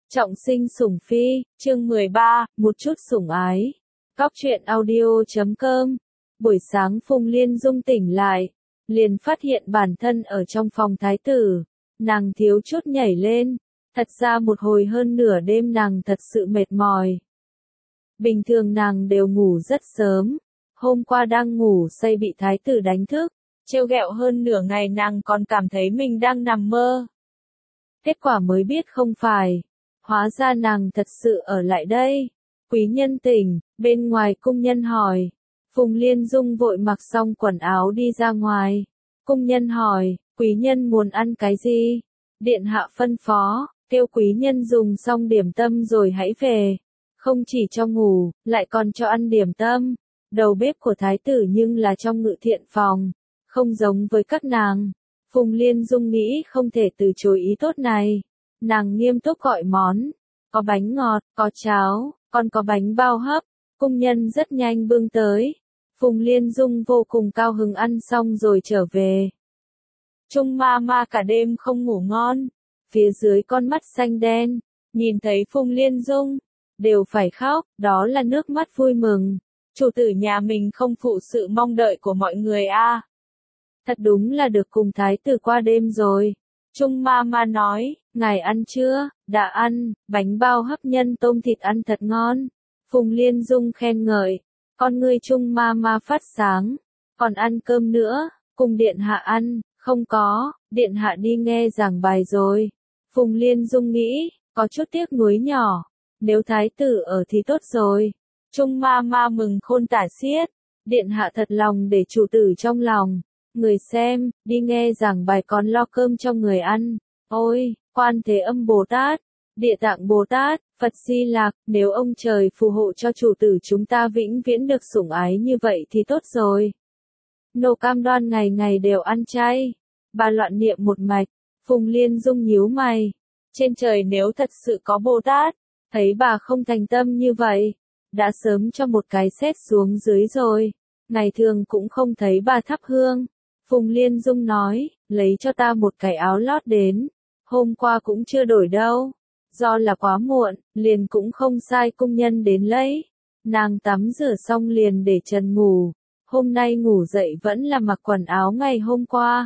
Trọng sinh sủng phi, chương 13, một chút sủng ái. Cóc truyện audio.com. Buổi sáng Phùng Liên Dung tỉnh lại, liền phát hiện bản thân ở trong phòng thái tử. Nàng thiếu chút nhảy lên, thật ra một hồi hơn nửa đêm nàng thật sự mệt mỏi. Bình thường nàng đều ngủ rất sớm, hôm qua đang ngủ say bị thái tử đánh thức, trêu ghẹo hơn nửa ngày nàng còn cảm thấy mình đang nằm mơ. Kết quả mới biết không phải. Hóa ra nàng thật sự ở lại đây. Quý nhân tỉnh, bên ngoài cung nhân hỏi. Phùng Liên Dung vội mặc xong quần áo đi ra ngoài. Cung nhân hỏi, quý nhân muốn ăn cái gì? Điện hạ phân phó, kêu quý nhân dùng xong điểm tâm rồi hãy về. Không chỉ cho ngủ, lại còn cho ăn điểm tâm. Đầu bếp của thái tử nhưng là trong ngự thiện phòng, không giống với các nàng. Phùng Liên Dung nghĩ không thể từ chối ý tốt này. Nàng nghiêm túc gọi món, có bánh ngọt, có cháo, còn có bánh bao hấp, cung nhân rất nhanh bưng tới. Phùng Liên Dung vô cùng cao hứng ăn xong rồi trở về. Trung ma ma cả đêm không ngủ ngon, phía dưới con mắt xanh đen, nhìn thấy Phùng Liên Dung, đều phải khóc, đó là nước mắt vui mừng. Chủ tử nhà mình không phụ sự mong đợi của mọi người a. Thật đúng là được cùng thái tử qua đêm rồi. Trung ma ma nói, ngài ăn chưa? Đã ăn, bánh bao hấp nhân tôm thịt ăn thật ngon. Phùng Liên Dung khen ngợi, con ngươi Trung ma ma phát sáng, còn ăn cơm nữa, cùng điện hạ ăn, không có, điện hạ đi nghe giảng bài rồi. Phùng Liên Dung nghĩ, có chút tiếc nuối nhỏ, nếu thái tử ở thì tốt rồi. Trung ma ma mừng khôn tả xiết, điện hạ thật lòng để chủ tử trong lòng. Người xem, đi nghe giảng bài còn lo cơm cho người ăn. Ôi, Quan Thế Âm Bồ Tát, Địa Tạng Bồ Tát, Phật Di Lạc, nếu ông trời phù hộ cho chủ tử chúng ta vĩnh viễn được sủng ái như vậy thì tốt rồi. Nô cam đoan ngày ngày đều ăn chay. Bà loạn niệm một mạch, Phùng Liên Dung nhíu mày. Trên trời nếu thật sự có Bồ Tát, thấy bà không thành tâm như vậy, đã sớm cho một cái sét xuống dưới rồi. Ngày thường cũng không thấy bà thắp hương. Phùng Liên Dung nói, lấy cho ta một cái áo lót đến. Hôm qua cũng chưa đổi đâu. Do là quá muộn, liền cũng không sai cung nhân đến lấy. Nàng tắm rửa xong liền để trần ngủ. Hôm nay ngủ dậy vẫn là mặc quần áo ngày hôm qua.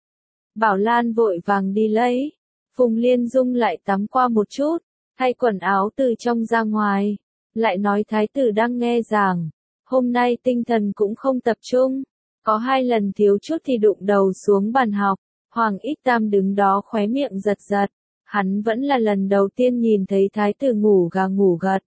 Bảo Lan vội vàng đi lấy. Phùng Liên Dung lại tắm qua một chút, thay quần áo từ trong ra ngoài. Lại nói thái tử đang nghe giảng. Hôm nay tinh thần cũng không tập trung. Có 2 lần thiếu chút thì đụng đầu xuống bàn học. Hoàng Ích Tam đứng đó khóe miệng giật giật. Hắn vẫn là lần đầu tiên nhìn thấy thái tử ngủ gà ngủ gật.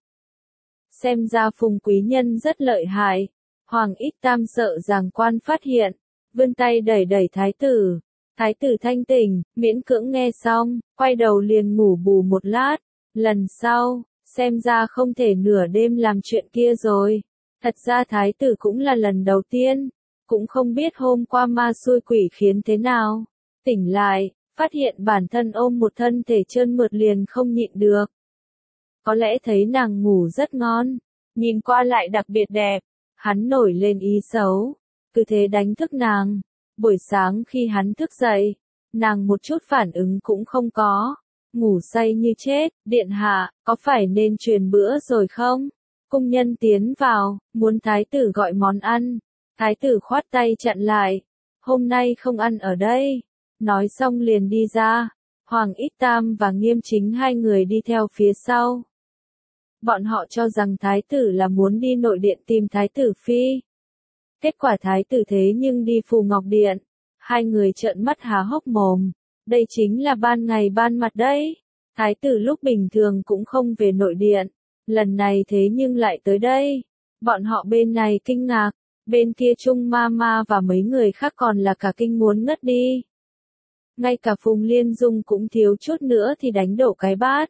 Xem ra Phùng quý nhân rất lợi hại. Hoàng Ích Tam sợ giảng quan phát hiện, vươn tay đẩy đẩy thái tử. Thái tử thanh tỉnh, miễn cưỡng nghe xong, quay đầu liền ngủ bù một lát. Lần sau, xem ra không thể nửa đêm làm chuyện kia rồi. Thật ra thái tử cũng là lần đầu tiên, cũng không biết hôm qua ma xui quỷ khiến thế nào. Tỉnh lại, phát hiện bản thân ôm một thân thể trơn mượt liền không nhịn được. Có lẽ thấy nàng ngủ rất ngon, nhìn qua lại đặc biệt đẹp, hắn nổi lên ý xấu, cứ thế đánh thức nàng. Buổi sáng khi hắn thức dậy, nàng một chút phản ứng cũng không có, ngủ say như chết. Điện hạ, có phải nên truyền bữa rồi không? Cung nhân tiến vào, muốn thái tử gọi món ăn. Thái tử khoát tay chặn lại. Hôm nay không ăn ở đây. Nói xong liền đi ra. Hoàng Ích Tam và Nghiêm Chính 2 người đi theo phía sau. Bọn họ cho rằng thái tử là muốn đi nội điện tìm thái tử phi. Kết quả thái tử thế nhưng đi Phù Ngọc Điện. 2 người trợn mắt há hốc mồm. Đây chính là ban ngày ban mặt đấy. Thái tử lúc bình thường cũng không về nội điện. Lần này thế nhưng lại tới đây. Bọn họ bên này kinh ngạc. Bên kia Trung ma ma và mấy người khác còn là cả kinh muốn ngất đi. Ngay cả Phùng Liên Dung cũng thiếu chút nữa thì đánh đổ cái bát.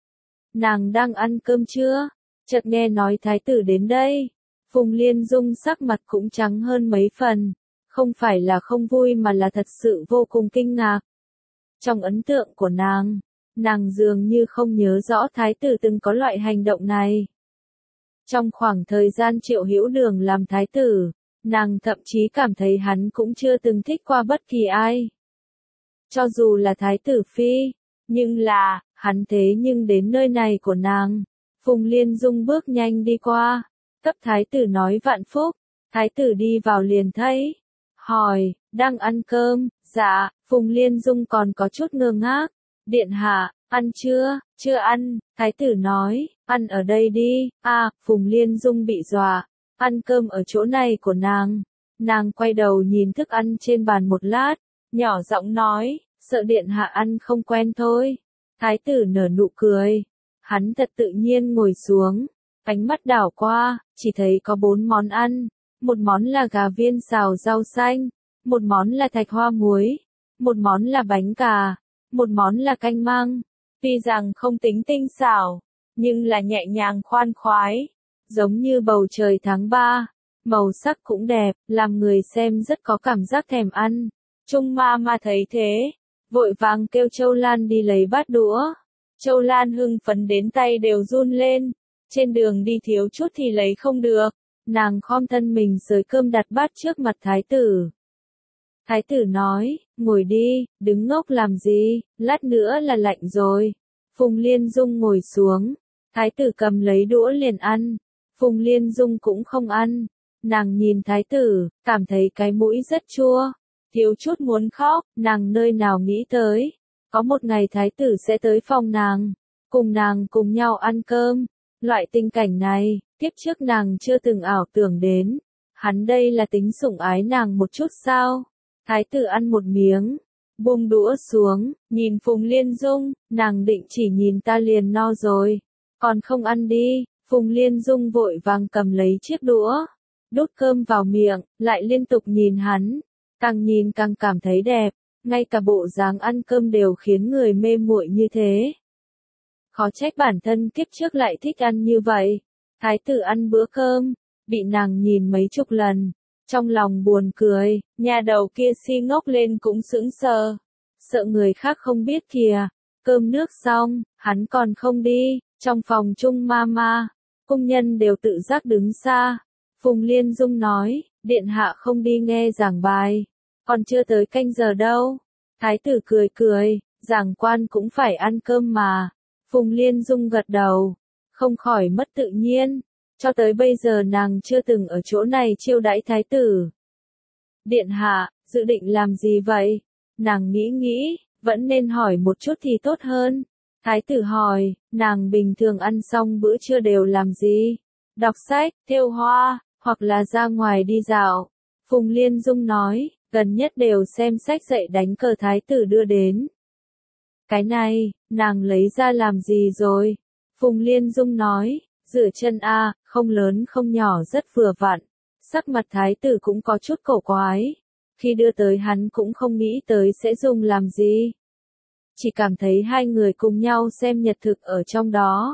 Nàng đang ăn cơm chưa? Chợt nghe nói thái tử đến đây. Phùng Liên Dung sắc mặt cũng trắng hơn mấy phần. Không phải là không vui mà là thật sự vô cùng kinh ngạc. Trong ấn tượng của nàng dường như không nhớ rõ thái tử từng có loại hành động này. Trong khoảng thời gian Triệu Hữu Đường làm thái tử, nàng thậm chí cảm thấy hắn cũng chưa từng thích qua bất kỳ ai. Cho dù là thái tử phi, nhưng là, Hắn thế nhưng đến nơi này của nàng. Phùng Liên Dung bước nhanh đi qua, cấp thái tử nói vạn phúc. Thái tử đi vào liền thấy, hỏi, đang ăn cơm? Dạ. Phùng Liên Dung còn có chút ngơ ngác. Điện hạ, ăn chưa? Chưa ăn. Thái tử nói, ăn ở đây đi. Phùng Liên Dung bị dọa. Ăn cơm ở chỗ này của nàng. Nàng quay đầu nhìn thức ăn trên bàn một lát, nhỏ giọng nói, sợ điện hạ ăn không quen thôi. Thái tử nở nụ cười. Hắn thật tự nhiên ngồi xuống, ánh mắt đảo qua, chỉ thấy có 4 món ăn. Một món là gà viên xào rau xanh, một món là thạch hoa muối, một món là bánh cà, một món là canh măng. Tuy rằng không tính tinh xảo, nhưng là nhẹ nhàng khoan khoái, giống như bầu trời tháng 3, màu sắc cũng đẹp, làm người xem rất có cảm giác thèm ăn. Trung ma ma thấy thế, vội vàng kêu Châu Lan đi lấy bát đũa. Châu Lan hưng phấn đến tay đều run lên, trên đường đi thiếu chút thì lấy không được. Nàng khom thân mình xới cơm đặt bát trước mặt thái tử. Thái tử nói, ngồi đi, đứng ngốc làm gì, lát nữa là lạnh rồi. Phùng Liên Dung ngồi xuống, thái tử cầm lấy đũa liền ăn. Phùng Liên Dung cũng không ăn. Nàng nhìn thái tử, cảm thấy cái mũi rất chua, thiếu chút muốn khóc. Nàng nơi nào nghĩ tới, có một ngày thái tử sẽ tới phòng nàng, cùng nàng cùng nhau ăn cơm. Loại tình cảnh này, tiếp trước nàng chưa từng ảo tưởng đến. Hắn đây là tính sủng ái nàng một chút sao? Thái tử ăn một miếng, buông đũa xuống, nhìn Phùng Liên Dung, nàng định chỉ nhìn ta liền no rồi, còn không ăn đi. Phùng Liên Dung vội vàng cầm lấy chiếc đũa, đút cơm vào miệng, lại liên tục nhìn hắn, càng nhìn càng cảm thấy đẹp, ngay cả bộ dáng ăn cơm đều khiến người mê muội như thế. Khó trách bản thân kiếp trước lại thích ăn như vậy. Thái tử ăn bữa cơm, bị nàng nhìn mấy chục lần, trong lòng buồn cười, nhà đầu kia si ngốc lên cũng sững sờ, sợ người khác không biết kìa. Cơm nước xong, hắn còn không đi, trong phòng Trung Mama, cung nhân đều tự giác đứng xa. Phùng Liên Dung nói, điện hạ không đi nghe giảng bài, còn chưa tới canh giờ đâu. Thái tử cười cười, giảng quan cũng phải ăn cơm mà. Phùng Liên Dung gật đầu, không khỏi mất tự nhiên, cho tới bây giờ nàng chưa từng ở chỗ này chiêu đãi thái tử. Điện hạ, dự định làm gì vậy? Nàng nghĩ, vẫn nên hỏi một chút thì tốt hơn. Thái tử hỏi, nàng bình thường ăn xong bữa trưa đều làm gì? Đọc sách, thêu hoa, hoặc là ra ngoài đi dạo. Phùng Liên Dung nói, gần nhất đều xem sách dạy đánh cờ thái tử đưa đến. Cái này, nàng lấy ra làm gì rồi? Phùng Liên Dung nói, rửa chân không lớn không nhỏ rất vừa vặn. Sắc mặt thái tử cũng có chút cổ quái. Khi đưa tới hắn cũng không nghĩ tới sẽ dùng làm gì. Chỉ cảm thấy hai người cùng nhau xem nhật thực ở trong đó.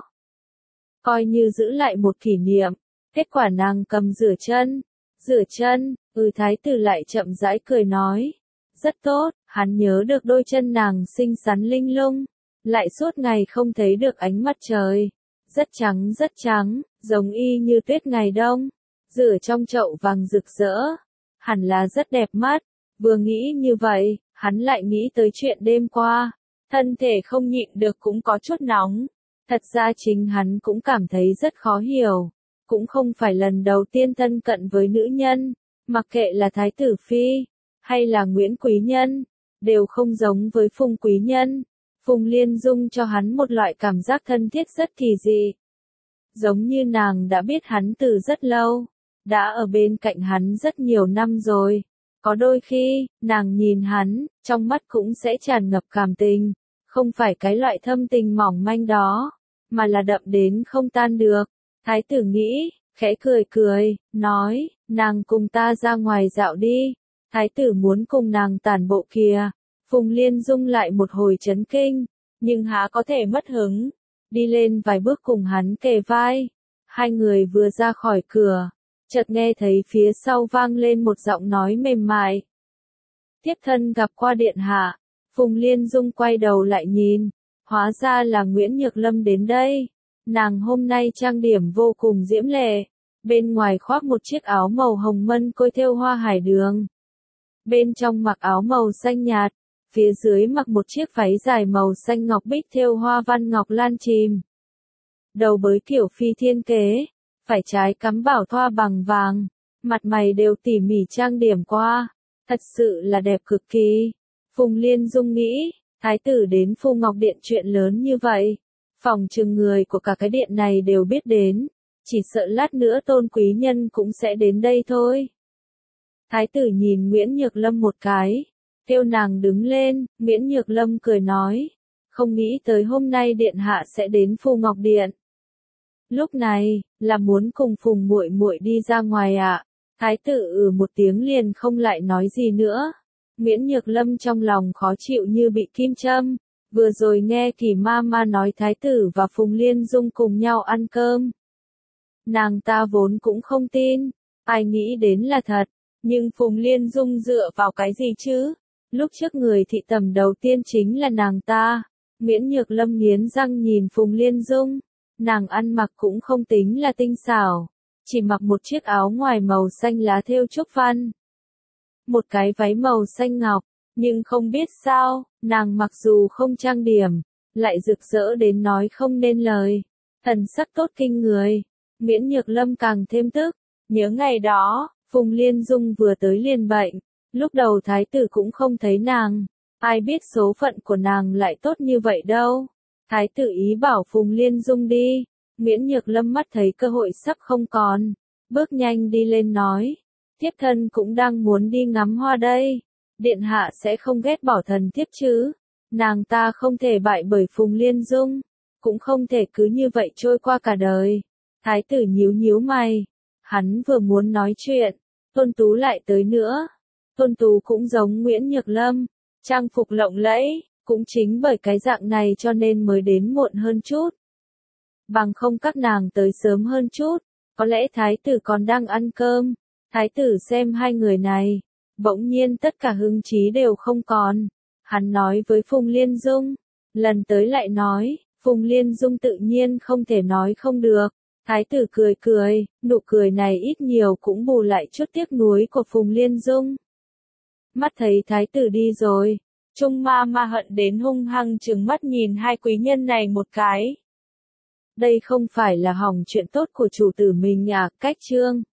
Coi như giữ lại một kỷ niệm. Kết quả nàng cầm rửa chân. Rửa chân, thái tử lại chậm rãi cười nói. Rất tốt, hắn nhớ được đôi chân nàng xinh xắn linh lung, lại suốt ngày không thấy được ánh mặt trời. Rất trắng, giống y như tuyết ngày đông, rửa trong chậu vàng rực rỡ. Hẳn là rất đẹp mắt. Vừa nghĩ như vậy, hắn lại nghĩ tới chuyện đêm qua. Thân thể không nhịn được cũng có chút nóng. Thật ra chính hắn cũng cảm thấy rất khó hiểu. Cũng không phải lần đầu tiên thân cận với nữ nhân, mặc kệ là Thái tử Phi, hay là Nguyễn Quý Nhân, đều không giống với Phùng Quý Nhân. Phùng Liên Dung cho hắn một loại cảm giác thân thiết rất kỳ dị. Giống như nàng đã biết hắn từ rất lâu, đã ở bên cạnh hắn rất nhiều năm rồi. Có đôi khi, nàng nhìn hắn, trong mắt cũng sẽ tràn ngập cảm tình, không phải cái loại thâm tình mỏng manh đó, mà là đậm đến không tan được. Thái tử nghĩ, khẽ cười, nói, nàng cùng ta ra ngoài dạo đi. Thái tử muốn cùng nàng tản bộ kìa. Phùng Liên Dung lại một hồi chấn kinh, nhưng há có thể mất hứng. Đi lên vài bước cùng hắn kề vai. Hai người vừa ra khỏi cửa, chợt nghe thấy phía sau vang lên một giọng nói mềm mại. Tiếp thân gặp qua điện hạ. Phùng Liên Dung quay đầu lại nhìn, hóa ra là Nguyễn Nhược Lâm đến đây. Nàng hôm nay trang điểm vô cùng diễm lệ, bên ngoài khoác một chiếc áo màu hồng mân côi thêu hoa hải đường. Bên trong mặc áo màu xanh nhạt, phía dưới mặc một chiếc váy dài màu xanh ngọc bích thêu hoa văn ngọc lan chìm. Đầu bới kiểu phi thiên kế, phải trái cắm bảo thoa bằng vàng, mặt mày đều tỉ mỉ trang điểm qua, thật sự là đẹp cực kỳ. Phùng Liên Dung nghĩ, thái tử đến Phu Ngọc Điện chuyện lớn như vậy, phòng trừng người của cả cái điện này đều biết đến, chỉ sợ lát nữa Tôn quý nhân cũng sẽ đến đây thôi. Thái tử nhìn Nguyễn Nhược Lâm một cái, kêu nàng đứng lên, Nguyễn Nhược Lâm cười nói, không nghĩ tới hôm nay điện hạ sẽ đến Phu Ngọc Điện. Lúc này, là muốn cùng Phùng muội muội đi ra ngoài ạ. Thái tử một tiếng liền không lại nói gì nữa. Nguyễn Nhược Lâm trong lòng khó chịu như bị kim châm, vừa rồi nghe Kỳ Ma nói thái tử và Phùng Liên Dung cùng nhau ăn cơm. Nàng ta vốn cũng không tin, ai nghĩ đến là thật, nhưng Phùng Liên Dung dựa vào cái gì chứ? Lúc trước người thị tầm đầu tiên chính là nàng ta. Nguyễn Nhược Lâm nghiến răng nhìn Phùng Liên Dung, nàng ăn mặc cũng không tính là tinh xảo, chỉ mặc một chiếc áo ngoài màu xanh lá thêu trúc văn. Một cái váy màu xanh ngọc, nhưng không biết sao, nàng mặc dù không trang điểm, lại rực rỡ đến nói không nên lời. Thần sắc tốt kinh người, Nguyễn Nhược Lâm càng thêm tức, nhớ ngày đó, Phùng Liên Dung vừa tới liền bệnh, lúc đầu thái tử cũng không thấy nàng, ai biết số phận của nàng lại tốt như vậy đâu. Thái tử ý bảo Phùng Liên Dung đi, Nguyễn Nhược Lâm mắt thấy cơ hội sắp không còn, bước nhanh đi lên nói, thiếp thân cũng đang muốn đi ngắm hoa đây, điện hạ sẽ không ghét bỏ thần thiếp chứ, nàng ta không thể bại bởi Phùng Liên Dung, cũng không thể cứ như vậy trôi qua cả đời. Thái tử nhíu nhíu mày, hắn vừa muốn nói chuyện, Tôn Tú lại tới nữa. Tôn Tú cũng giống Nguyễn Nhược Lâm, trang phục lộng lẫy, cũng chính bởi cái dạng này cho nên mới đến muộn hơn chút. Bằng không các nàng tới sớm hơn chút, có lẽ thái tử còn đang ăn cơm. Thái tử xem hai người này, bỗng nhiên tất cả hứng chí đều không còn. Hắn nói với Phùng Liên Dung, lần tới lại nói, Phùng Liên Dung tự nhiên không thể nói không được. Thái tử cười cười, nụ cười này ít nhiều cũng bù lại chút tiếc nuối của Phùng Liên Dung. Mắt thấy thái tử đi rồi, Trung Ma hận đến hung hăng trừng mắt nhìn hai quý nhân này một cái. Đây không phải là hỏng chuyện tốt của chủ tử mình à, cách chương.